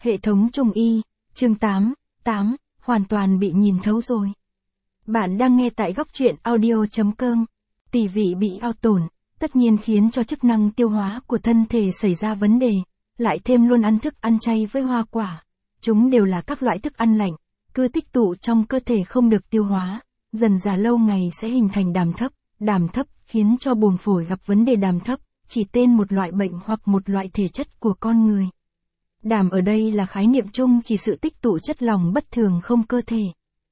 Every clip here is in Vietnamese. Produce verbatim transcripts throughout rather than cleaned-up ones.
Hệ thống Trung y, chương tám, tám, hoàn toàn bị nhìn thấu rồi. Bạn đang nghe tại góc truyện audio chấm com. Tỳ vị bị hao tổn, tất nhiên khiến cho chức năng tiêu hóa của thân thể xảy ra vấn đề, lại thêm luôn ăn thức ăn chay với hoa quả. Chúng đều là các loại thức ăn lạnh, cứ tích tụ trong cơ thể không được tiêu hóa, dần dà lâu ngày sẽ hình thành đàm thấp. Đàm thấp khiến cho buồng phổi gặp vấn đề. Đàm thấp chỉ tên một loại bệnh hoặc một loại thể chất của con người. Đàm ở đây là khái niệm chung chỉ sự tích tụ chất lỏng bất thường không cơ thể.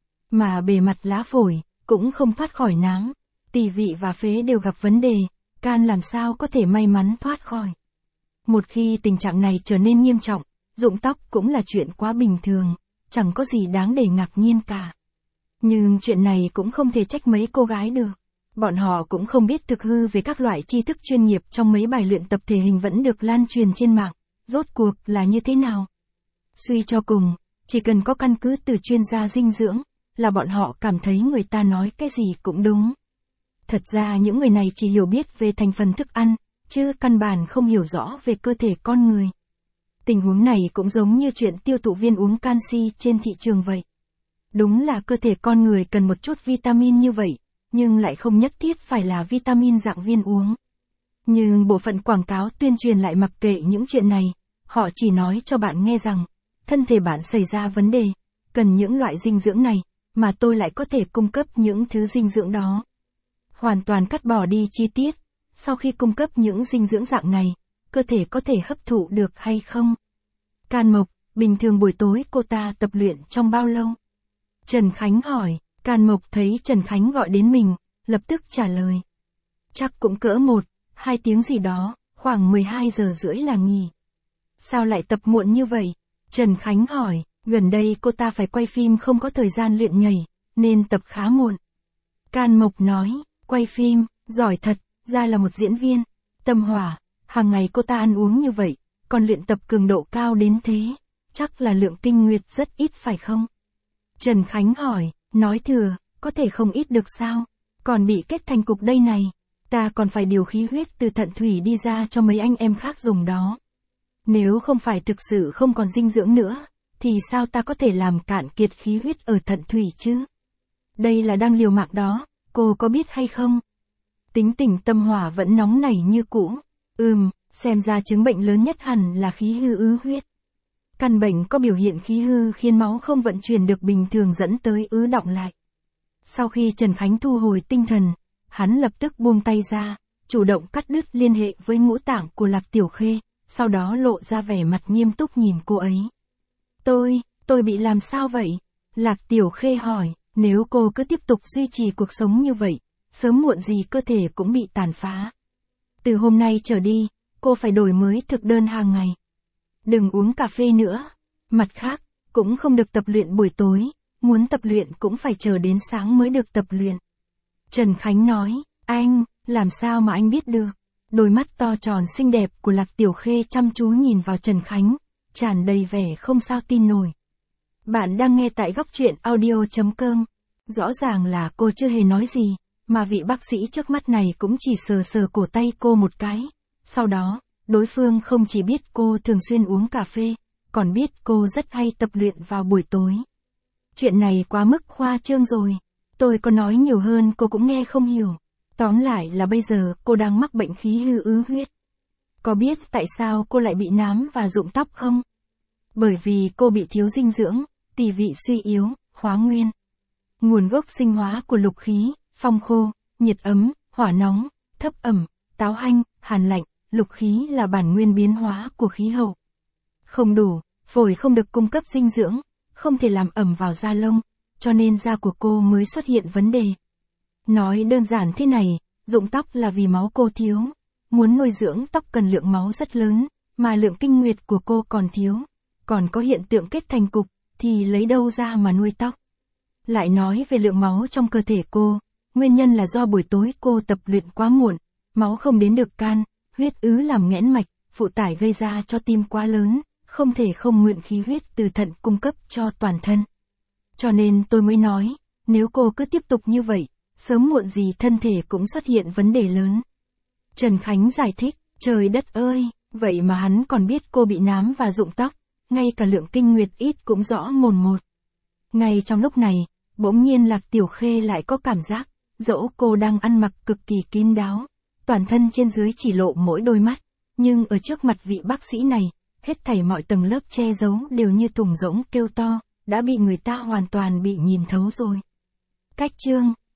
Mà bề mặt lá phổi cũng không thoát khỏi nắng. Tỳ vị và phế đều gặp vấn đề, can làm sao có thể may mắn thoát khỏi. Một khi tình trạng này trở nên nghiêm trọng, rụng tóc cũng là chuyện quá bình thường, chẳng có gì đáng để ngạc nhiên cả. Nhưng chuyện này cũng không thể trách mấy cô gái được. Bọn họ cũng không biết thực hư về các loại tri thức chuyên nghiệp trong mấy bài luyện tập thể hình vẫn được lan truyền trên mạng, rốt cuộc là như thế nào. Suy cho cùng, chỉ cần có căn cứ từ chuyên gia dinh dưỡng, là bọn họ cảm thấy người ta nói cái gì cũng đúng. Thật ra những người này chỉ hiểu biết về thành phần thức ăn, chứ căn bản không hiểu rõ về cơ thể con người. Tình huống này cũng giống như chuyện tiêu thụ viên uống canxi trên thị trường vậy. Đúng là cơ thể con người cần một chút vitamin như vậy, nhưng lại không nhất thiết phải là vitamin dạng viên uống. Nhưng bộ phận quảng cáo tuyên truyền lại mặc kệ những chuyện này, họ chỉ nói cho bạn nghe rằng, thân thể bạn xảy ra vấn đề, cần những loại dinh dưỡng này, mà tôi lại có thể cung cấp những thứ dinh dưỡng đó. Hoàn toàn cắt bỏ đi chi tiết, sau khi cung cấp những dinh dưỡng dạng này, cơ thể có thể hấp thụ được hay không? Can Mộc, bình thường buổi tối cô ta tập luyện trong bao lâu? Trần Khánh hỏi. Can Mộc thấy Trần Khánh gọi đến mình, lập tức trả lời. Chắc cũng cỡ một, hai tiếng gì đó, khoảng mười hai giờ rưỡi là nghỉ. Sao lại tập muộn như vậy? Trần Khánh hỏi, gần đây cô ta phải quay phim không có thời gian luyện nhảy, nên tập khá muộn. Can Mộc nói, quay phim, giỏi thật, ra là một diễn viên. Tâm hỏa, hàng ngày cô ta ăn uống như vậy, còn luyện tập cường độ cao đến thế, chắc là lượng kinh nguyệt rất ít phải không? Trần Khánh hỏi. Nói thừa, có thể không ít được sao, còn bị kết thành cục đây này, ta còn phải điều khí huyết từ thận thủy đi ra cho mấy anh em khác dùng đó. Nếu không phải thực sự không còn dinh dưỡng nữa, thì sao ta có thể làm cạn kiệt khí huyết ở thận thủy chứ? Đây là đang liều mạng đó, cô có biết hay không? Tính tình Tâm Hỏa vẫn nóng nảy như cũ. Ừm, xem ra chứng bệnh lớn nhất hẳn là khí hư ứ huyết. Căn bệnh có biểu hiện khí hư khiến máu không vận chuyển được bình thường dẫn tới ứ đọng lại. Sau khi Trần Khánh thu hồi tinh thần, hắn lập tức buông tay ra, chủ động cắt đứt liên hệ với ngũ tạng của Lạc Tiểu Khê, sau đó lộ ra vẻ mặt nghiêm túc nhìn cô ấy. Tôi, tôi bị làm sao vậy? Lạc Tiểu Khê hỏi, nếu cô cứ tiếp tục duy trì cuộc sống như vậy, sớm muộn gì cơ thể cũng bị tàn phá. Từ hôm nay trở đi, cô phải đổi mới thực đơn hàng ngày. Đừng uống cà phê nữa. Mặt khác, cũng không được tập luyện buổi tối, muốn tập luyện cũng phải chờ đến sáng mới được tập luyện. Trần Khánh nói, anh, làm sao mà anh biết được? Đôi mắt to tròn xinh đẹp của Lạc Tiểu Khê chăm chú nhìn vào Trần Khánh, tràn đầy vẻ không sao tin nổi. Bạn đang nghe tại góc truyện audio chấm com. Rõ ràng là cô chưa hề nói gì, mà vị bác sĩ trước mắt này cũng chỉ sờ sờ cổ tay cô một cái. Sau đó, đối phương không chỉ biết cô thường xuyên uống cà phê, còn biết cô rất hay tập luyện vào buổi tối. Chuyện này quá mức khoa trương rồi. Tôi có nói nhiều hơn cô cũng nghe không hiểu. Tóm lại là bây giờ cô đang mắc bệnh khí hư ứ huyết. Có biết tại sao cô lại bị nám và rụng tóc không? Bởi vì cô bị thiếu dinh dưỡng, tỳ vị suy yếu, hóa nguyên. Nguồn gốc sinh hóa của lục khí, phong khô, nhiệt ấm, hỏa nóng, thấp ẩm, táo hanh, hàn lạnh. Lục khí là bản nguyên biến hóa của khí hậu. Không đủ, phổi không được cung cấp dinh dưỡng, không thể làm ẩm vào da lông, cho nên da của cô mới xuất hiện vấn đề. Nói đơn giản thế này, rụng tóc là vì máu cô thiếu. Muốn nuôi dưỡng tóc cần lượng máu rất lớn, mà lượng kinh nguyệt của cô còn thiếu. Còn có hiện tượng kết thành cục, thì lấy đâu ra mà nuôi tóc. Lại nói về lượng máu trong cơ thể cô, nguyên nhân là do buổi tối cô tập luyện quá muộn, máu không đến được can. Huyết ứ làm nghẽn mạch, phụ tải gây ra cho tim quá lớn, không thể không mượn khí huyết từ thận cung cấp cho toàn thân. Cho nên tôi mới nói, nếu cô cứ tiếp tục như vậy, sớm muộn gì thân thể cũng xuất hiện vấn đề lớn. Trần Khánh giải thích, trời đất ơi, vậy mà hắn còn biết cô bị nám và rụng tóc, ngay cả lượng kinh nguyệt ít cũng rõ mồn một. Ngay trong lúc này, bỗng nhiên Lạc Tiểu Khê lại có cảm giác, dẫu cô đang ăn mặc cực kỳ kín đáo, toàn thân trên dưới chỉ lộ mỗi đôi mắt, nhưng ở trước mặt vị bác sĩ này, hết thảy mọi tầng lớp che giấu đều như thùng rỗng kêu to, đã bị người ta hoàn toàn bị nhìn thấu rồi. Cách chương